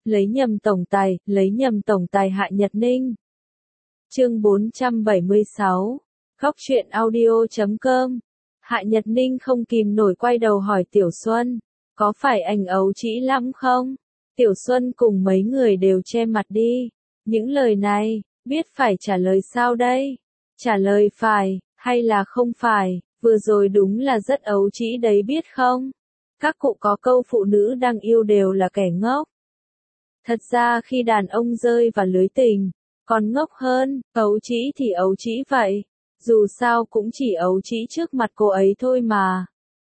lấy nhầm tổng tài Hạ Nhật Ninh. Chương 476, Góc truyện audio.com. Hạ Nhật Ninh không kìm nổi quay đầu hỏi Tiểu Xuân, có phải anh ấu trĩ lắm không? Tiểu Xuân cùng mấy người đều che mặt đi. Những lời này, biết phải trả lời sao đây? Trả lời phải, hay là không phải, vừa rồi đúng là rất ấu trĩ đấy biết không? Các cụ có câu phụ nữ đang yêu đều là kẻ ngốc. Thật ra khi đàn ông rơi vào lưới tình, còn ngốc hơn, ấu trĩ thì ấu trĩ vậy. Dù sao cũng chỉ ấu trĩ trước mặt cô ấy thôi mà.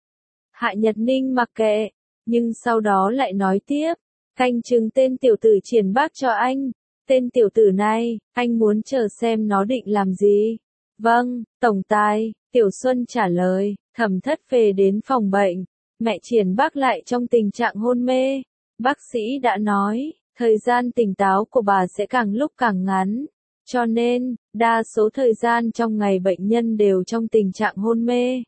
Hạ Nhật Ninh mặc kệ, nhưng sau đó lại nói tiếp, canh chừng tên tiểu tử Triển Bác cho anh. Tên tiểu tử này, anh muốn chờ xem nó định làm gì. Vâng, tổng tài, Tiểu Xuân trả lời. Thẩm Thất về đến phòng bệnh, mẹ Triển Bác lại trong tình trạng hôn mê. Bác sĩ đã nói, thời gian tỉnh táo của bà sẽ càng lúc càng ngắn. Cho nên, đa số thời gian trong ngày bệnh nhân đều trong tình trạng hôn mê.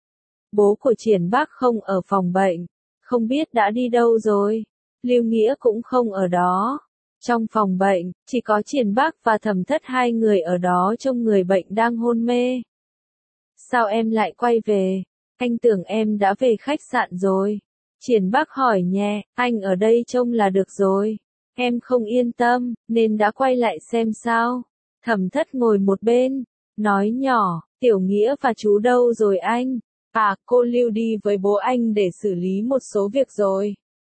Bố của Triển Bác không ở phòng bệnh, không biết đã đi đâu rồi. Lưu Nghĩa cũng không ở đó. Trong phòng bệnh, chỉ có Triển Bác và Thẩm Thất hai người ở đó trông người bệnh đang hôn mê. Sao em lại quay về? Anh tưởng em đã về khách sạn rồi. Triển Bác hỏi nhẹ, anh ở đây trông là được rồi. Em không yên tâm, nên đã quay lại xem sao. Thẩm Thất ngồi một bên, nói nhỏ, Tiểu Nghĩa và chú đâu rồi anh? À, cô Lưu đi với bố anh để xử lý một số việc rồi.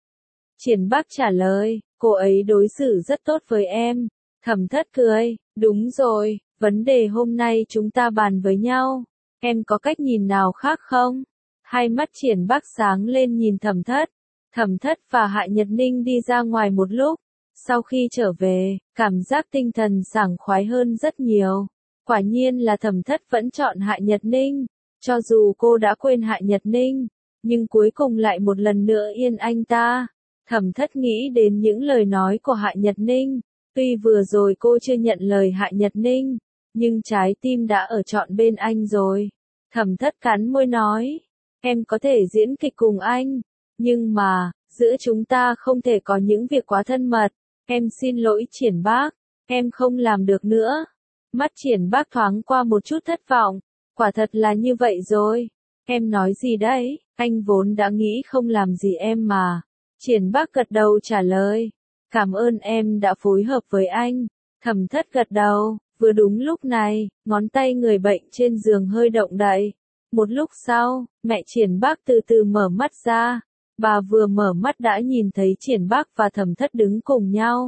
Triển Bác trả lời, cô ấy đối xử rất tốt với em. Thẩm Thất cười, đúng rồi, vấn đề hôm nay chúng ta bàn với nhau. Em có cách nhìn nào khác không? Hai mắt Triển Bác sáng lên nhìn Thẩm Thất. Thẩm Thất và Hạ Nhật Ninh đi ra ngoài một lúc. Sau khi trở về, cảm giác tinh thần sảng khoái hơn rất nhiều. Quả nhiên là Thẩm Thất vẫn chọn Hạ Nhật Ninh. Cho dù cô đã quên Hạ Nhật Ninh, nhưng cuối cùng lại một lần nữa yên anh ta. Thẩm Thất nghĩ đến những lời nói của Hạ Nhật Ninh. Tuy vừa rồi cô chưa nhận lời Hạ Nhật Ninh, nhưng trái tim đã ở chọn bên anh rồi. Thẩm Thất cắn môi nói, em có thể diễn kịch cùng anh, nhưng mà, giữa chúng ta không thể có những việc quá thân mật. Em xin lỗi Triển Bác, em không làm được nữa. Mắt Triển Bác thoáng qua một chút thất vọng, quả thật là như vậy rồi. Em nói gì đấy, anh vốn đã nghĩ không làm gì em mà. Triển Bác gật đầu trả lời, cảm ơn em đã phối hợp với anh. Thẩm Thất gật đầu, vừa đúng lúc này, ngón tay người bệnh trên giường hơi động đậy. Một lúc sau, mẹ Triển Bác từ từ mở mắt ra. Bà vừa mở mắt đã nhìn thấy Triển Bác và Thẩm Thất đứng cùng nhau.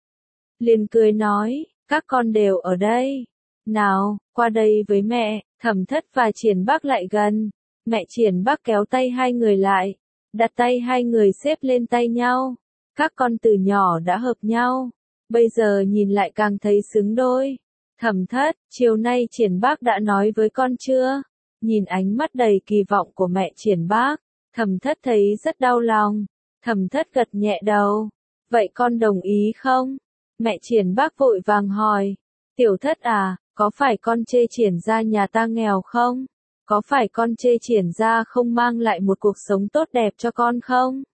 Liền cười nói, các con đều ở đây. Nào, qua đây với mẹ. Thẩm Thất và Triển Bác lại gần. Mẹ Triển Bác kéo tay hai người lại, đặt tay hai người xếp lên tay nhau. Các con từ nhỏ đã hợp nhau, bây giờ nhìn lại càng thấy xứng đôi. Thẩm Thất, chiều nay Triển Bác đã nói với con chưa? Nhìn ánh mắt đầy kỳ vọng của mẹ Triển Bác, Thẩm Thất thấy rất đau lòng. Thẩm Thất gật nhẹ đầu. Vậy con đồng ý không? Mẹ Triển Bác vội vàng hỏi. Tiểu Thất à, có phải con chê Triển gia nhà ta nghèo không? Có phải con chê Triển gia không mang lại một cuộc sống tốt đẹp cho con không?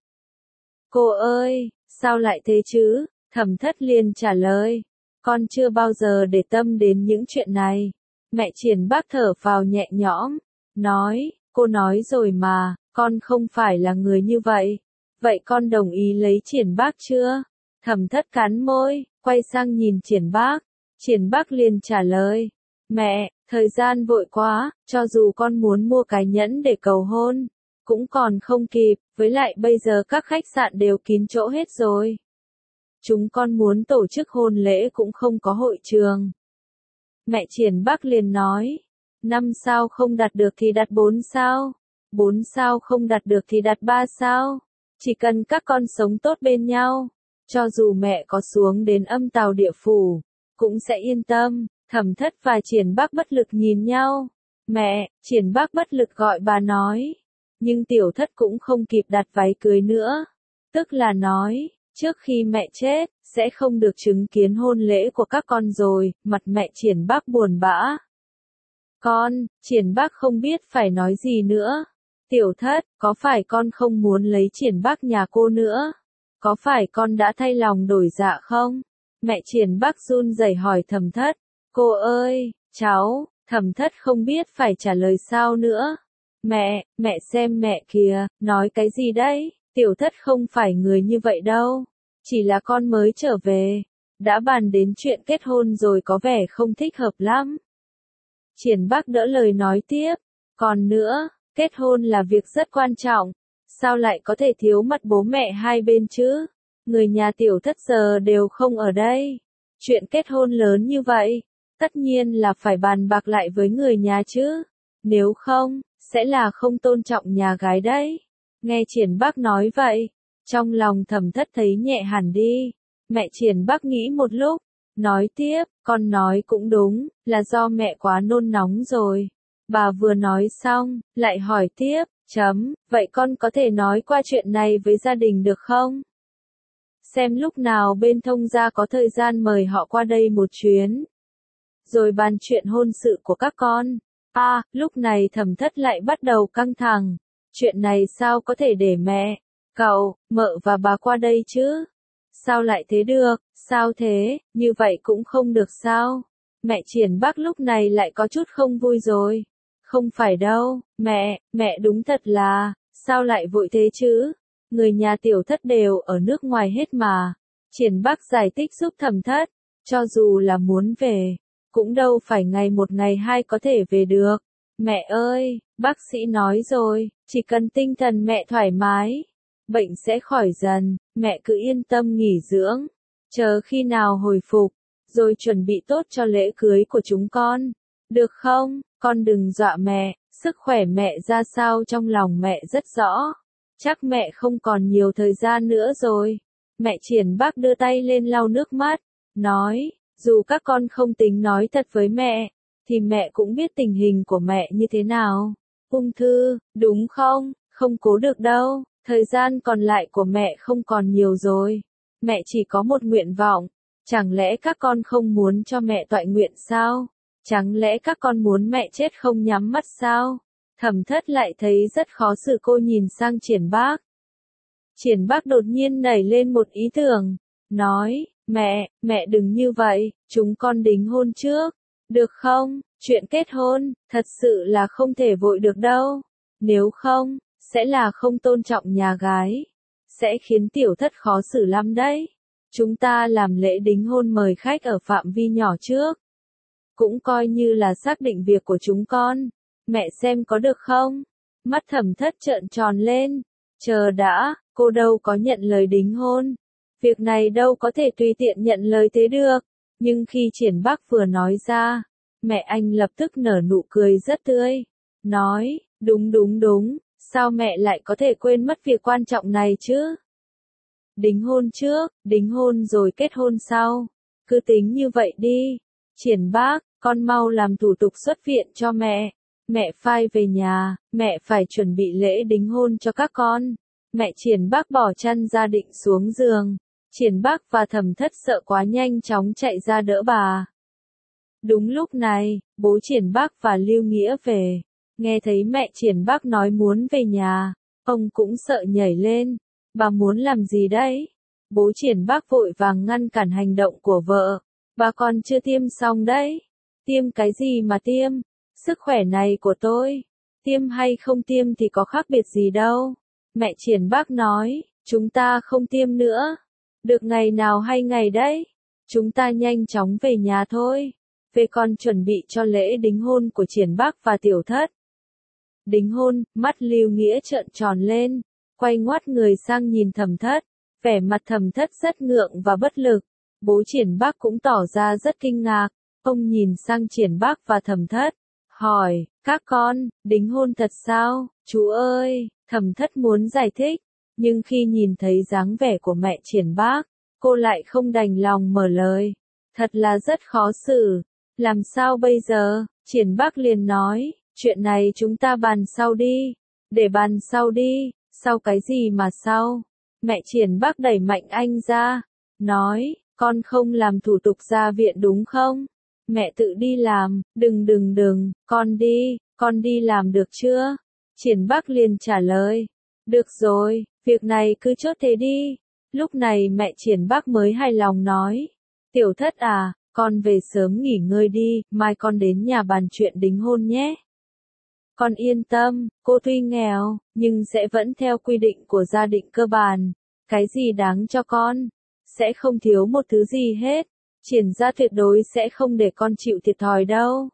Cô ơi, sao lại thế chứ? Thẩm Thất liền trả lời. Con chưa bao giờ để tâm đến những chuyện này. Mẹ Triển Bác thở phào nhẹ nhõm, nói, cô nói rồi mà, con không phải là người như vậy. Vậy con đồng ý lấy Triển Bác chưa? Thẩm Thất cắn môi, quay sang nhìn Triển Bác. Triển Bác liền trả lời, mẹ, thời gian vội quá, cho dù con muốn mua cái nhẫn để cầu hôn, cũng còn không kịp, với lại bây giờ các khách sạn đều kín chỗ hết rồi. Chúng con muốn tổ chức hôn lễ cũng không có hội trường. Mẹ Triển Bác liền nói, 5 sao không đặt được thì đặt 4 sao, 4 sao không đặt được thì đặt 3 sao. Chỉ cần các con sống tốt bên nhau, cho dù mẹ có xuống đến âm tào địa phủ, cũng sẽ yên tâm. Thẩm Thất và Triển Bác bất lực nhìn nhau. Mẹ, Triển Bác bất lực gọi bà nói. Nhưng Tiểu Thất cũng không kịp đặt váy cưới nữa. Tức là nói, trước khi mẹ chết, sẽ không được chứng kiến hôn lễ của các con rồi. Mặt mẹ Triển Bác buồn bã. Con, Triển Bác không biết phải nói gì nữa. Tiểu Thất, có phải con không muốn lấy Triển Bác nhà cô nữa? có phải con đã thay lòng đổi dạ không? Mẹ Triển Bắc run rẩy hỏi Thẩm Thất. Cô ơi, cháu, Thẩm Thất không biết phải trả lời sao nữa. Mẹ xem mẹ kìa, nói cái gì đấy, Tiểu Thất không phải người như vậy đâu. Chỉ là con mới trở về, đã bàn đến chuyện kết hôn rồi có vẻ không thích hợp lắm. Triển Bắc đỡ lời nói tiếp, còn nữa, kết hôn là việc rất quan trọng, sao lại có thể thiếu mặt bố mẹ hai bên chứ? Người nhà Tiểu Thất giờ đều không ở đây. Chuyện kết hôn lớn như vậy, tất nhiên là phải bàn bạc lại với người nhà chứ. Nếu không, sẽ là không tôn trọng nhà gái đấy. Nghe Triển Bắc nói vậy, trong lòng Thẩm Thất thấy nhẹ hẳn đi. Mẹ Triển Bắc nghĩ một lúc, nói tiếp, con nói cũng đúng, là do mẹ quá nôn nóng rồi. Bà vừa nói xong, lại hỏi tiếp, vậy con có thể nói qua chuyện này với gia đình được không? Xem lúc nào bên thông gia có thời gian mời họ qua đây một chuyến. Rồi bàn chuyện hôn sự của các con. Lúc này Thẩm Thất lại bắt đầu căng thẳng. Chuyện này sao có thể để mẹ, cậu, mợ và bà qua đây chứ? Sao lại thế được, sao thế, như vậy cũng không được sao? Mẹ Triển Bắc lúc này lại có chút không vui rồi. Không phải đâu, mẹ đúng thật là, sao lại vội thế chứ? Người nhà Tiểu Thất đều ở nước ngoài hết mà. Triển Bắc giải thích giúp Thẩm Thất, cho dù là muốn về, cũng đâu phải ngày một ngày hai có thể về được. Mẹ ơi, bác sĩ nói rồi, chỉ cần tinh thần mẹ thoải mái, bệnh sẽ khỏi dần, mẹ cứ yên tâm nghỉ dưỡng, chờ khi nào hồi phục, rồi chuẩn bị tốt cho lễ cưới của chúng con. Được không, con đừng dọa mẹ, sức khỏe mẹ ra sao trong lòng mẹ rất rõ. Chắc mẹ không còn nhiều thời gian nữa rồi. Mẹ Triển Bắc đưa tay lên lau nước mắt, nói, dù các con không tính nói thật với mẹ, thì mẹ cũng biết tình hình của mẹ như thế nào. Ung thư, đúng không? Không cố được đâu, thời gian còn lại của mẹ không còn nhiều rồi. Mẹ chỉ có một nguyện vọng, chẳng lẽ các con không muốn cho mẹ toại nguyện sao? Chẳng lẽ các con muốn mẹ chết không nhắm mắt sao? Thẩm Thất lại thấy rất khó xử, cô nhìn sang Triển Bắc. Triển Bắc đột nhiên nảy lên một ý tưởng, nói, mẹ đừng như vậy, chúng con đính hôn trước, được không? Chuyện kết hôn, thật sự là không thể vội được đâu, nếu không, sẽ là không tôn trọng nhà gái, sẽ khiến Tiểu Thất khó xử lắm đấy. Chúng ta làm lễ đính hôn mời khách ở phạm vi nhỏ trước, cũng coi như là xác định việc của chúng con. Mẹ xem có được không? Mắt Thẩm Thất trợn tròn lên. Chờ đã, cô đâu có nhận lời đính hôn. Việc này đâu có thể tùy tiện nhận lời thế được. Nhưng khi Triển Bắc vừa nói ra, mẹ anh lập tức nở nụ cười rất tươi. Nói, đúng, sao mẹ lại có thể quên mất việc quan trọng này chứ? Đính hôn trước, đính hôn rồi kết hôn sau. Cứ tính như vậy đi. Triển Bắc, con mau làm thủ tục xuất viện cho mẹ. Mẹ phai về nhà, mẹ phải chuẩn bị lễ đính hôn cho các con. Mẹ Triển Bắc bỏ chăn ra định xuống giường. Triển Bắc và Thẩm Thất sợ quá nhanh chóng chạy ra đỡ bà. Đúng lúc này, bố Triển Bắc và Lưu Nghĩa về. Nghe thấy mẹ Triển Bắc nói muốn về nhà, ông cũng sợ nhảy lên. Bà muốn làm gì đấy? Bố Triển Bắc vội vàng ngăn cản hành động của vợ. Bà còn chưa tiêm xong đấy. Tiêm cái gì mà tiêm? Sức khỏe này của tôi, tiêm hay không tiêm thì có khác biệt gì đâu. Mẹ Triển Bắc nói, chúng ta không tiêm nữa. Được ngày nào hay ngày đấy. Chúng ta nhanh chóng về nhà thôi. Về còn chuẩn bị cho lễ đính hôn của Triển Bắc và Tiểu Thất. Đính hôn, mắt Lưu Nghĩa trợn tròn lên, quay ngoắt người sang nhìn Thẩm Thất. Vẻ mặt Thẩm Thất rất ngượng và bất lực. Bố Triển Bắc cũng tỏ ra rất kinh ngạc. Ông nhìn sang Triển Bắc và Thẩm Thất, hỏi, các con, đính hôn thật sao? Chú ơi, Thẩm Thất muốn giải thích, nhưng khi nhìn thấy dáng vẻ của mẹ Triển Bắc, cô lại không đành lòng mở lời. Thật là rất khó xử. Làm sao bây giờ? Triển Bắc liền nói, chuyện này chúng ta bàn sau đi. Để bàn sau đi, sau cái gì mà sau? Mẹ Triển Bắc đẩy mạnh anh ra, nói, con không làm thủ tục ra viện đúng không? Mẹ tự đi làm, đừng, con đi làm được chưa? Triển Bắc liền trả lời, được rồi, việc này cứ chốt thế đi. Lúc này mẹ Triển Bắc mới hài lòng nói. Tiểu thất à, con về sớm nghỉ ngơi đi, mai con đến nhà bàn chuyện đính hôn nhé. Con yên tâm, cô tuy nghèo, nhưng sẽ vẫn theo quy định của gia đình cơ bản. Cái gì đáng cho con, sẽ không thiếu một thứ gì hết. Triển gia tuyệt đối sẽ không để con chịu thiệt thòi đâu.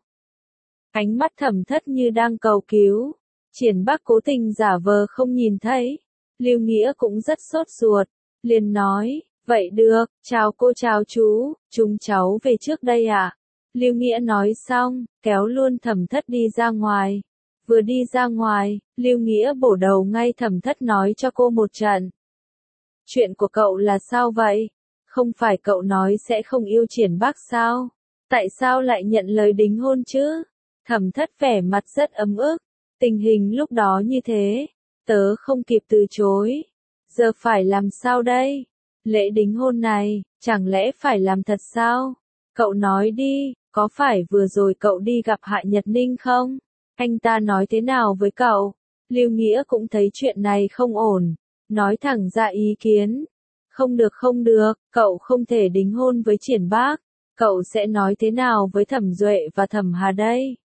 Ánh mắt Thẩm Thất như đang cầu cứu. Triển Bắc cố tình giả vờ không nhìn thấy. Lưu Nghĩa cũng rất sốt ruột, liền nói, vậy được, chào cô chào chú, chúng cháu về trước đây ạ. Lưu Nghĩa nói xong, kéo luôn Thẩm Thất đi ra ngoài. Vừa đi ra ngoài, Lưu Nghĩa bổ đầu ngay Thẩm Thất nói cho cô một trận. Chuyện của cậu là sao vậy? Không phải cậu nói sẽ không yêu Triển Bắc sao? Tại sao lại nhận lời đính hôn chứ? Thẩm Thất vẻ mặt rất ấm ức. Tình hình lúc đó như thế, tớ không kịp từ chối. Giờ phải làm sao đây? Lễ đính hôn này, chẳng lẽ phải làm thật sao? Cậu nói đi, có phải vừa rồi cậu đi gặp Hạ Nhật Ninh không? Anh ta nói thế nào với cậu? Lưu Nghĩa cũng thấy chuyện này không ổn, nói thẳng ra ý kiến. Không được, cậu không thể đính hôn với Triển Bắc. Cậu sẽ nói thế nào với Thẩm Duệ và Thẩm Hà đây?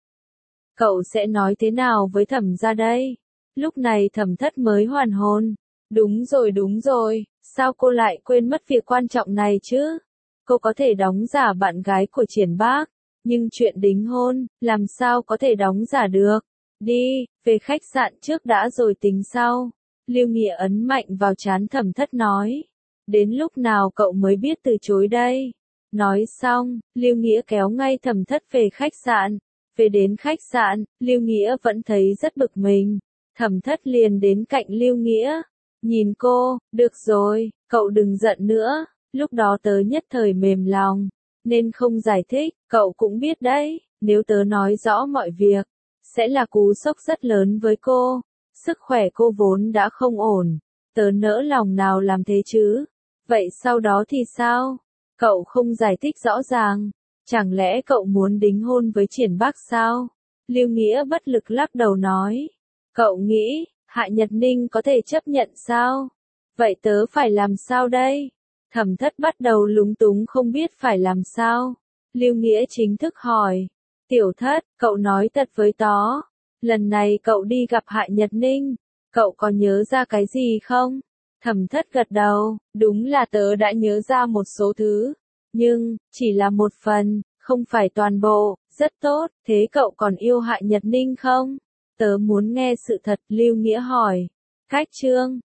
Cậu sẽ nói thế nào với Thẩm gia đây? Lúc này Thẩm Thất mới hoàn hồn. Đúng rồi, sao cô lại quên mất việc quan trọng này chứ? Cô có thể đóng giả bạn gái của Triển Bắc, nhưng chuyện đính hôn, làm sao có thể đóng giả được? Đi, về khách sạn trước đã rồi tính sau. Lưu Nghĩa ấn mạnh vào trán Thẩm Thất nói. Đến lúc nào cậu mới biết từ chối đây? Nói xong, Lưu Nghĩa kéo ngay Thẩm Thất về khách sạn. Về đến khách sạn, Lưu Nghĩa vẫn thấy rất bực mình. Thẩm Thất liền đến cạnh Lưu Nghĩa. Nhìn cô, được rồi, cậu đừng giận nữa. Lúc đó tớ nhất thời mềm lòng, nên không giải thích. Cậu cũng biết đấy, nếu tớ nói rõ mọi việc, sẽ là cú sốc rất lớn với cô. Sức khỏe cô vốn đã không ổn. Tớ nỡ lòng nào làm thế chứ? Vậy sau đó thì sao? Cậu không giải thích rõ ràng. Chẳng lẽ cậu muốn đính hôn với Triển Bắc sao? Lưu Nghĩa bất lực lắc đầu nói. Cậu nghĩ, Hạ Nhật Ninh có thể chấp nhận sao? Vậy tớ phải làm sao đây? Thẩm Thất bắt đầu lúng túng không biết phải làm sao. Lưu Nghĩa chính thức hỏi. Tiểu Thất, cậu nói thật với tớ. Lần này cậu đi gặp Hạ Nhật Ninh, cậu có nhớ ra cái gì không? Thẩm Thất gật đầu, đúng là tớ đã nhớ ra một số thứ. Nhưng, chỉ là một phần, không phải toàn bộ. Rất tốt, thế cậu còn yêu Hạ Nhật Ninh không? Tớ muốn nghe sự thật, Lưu Nghĩa hỏi. Cách chương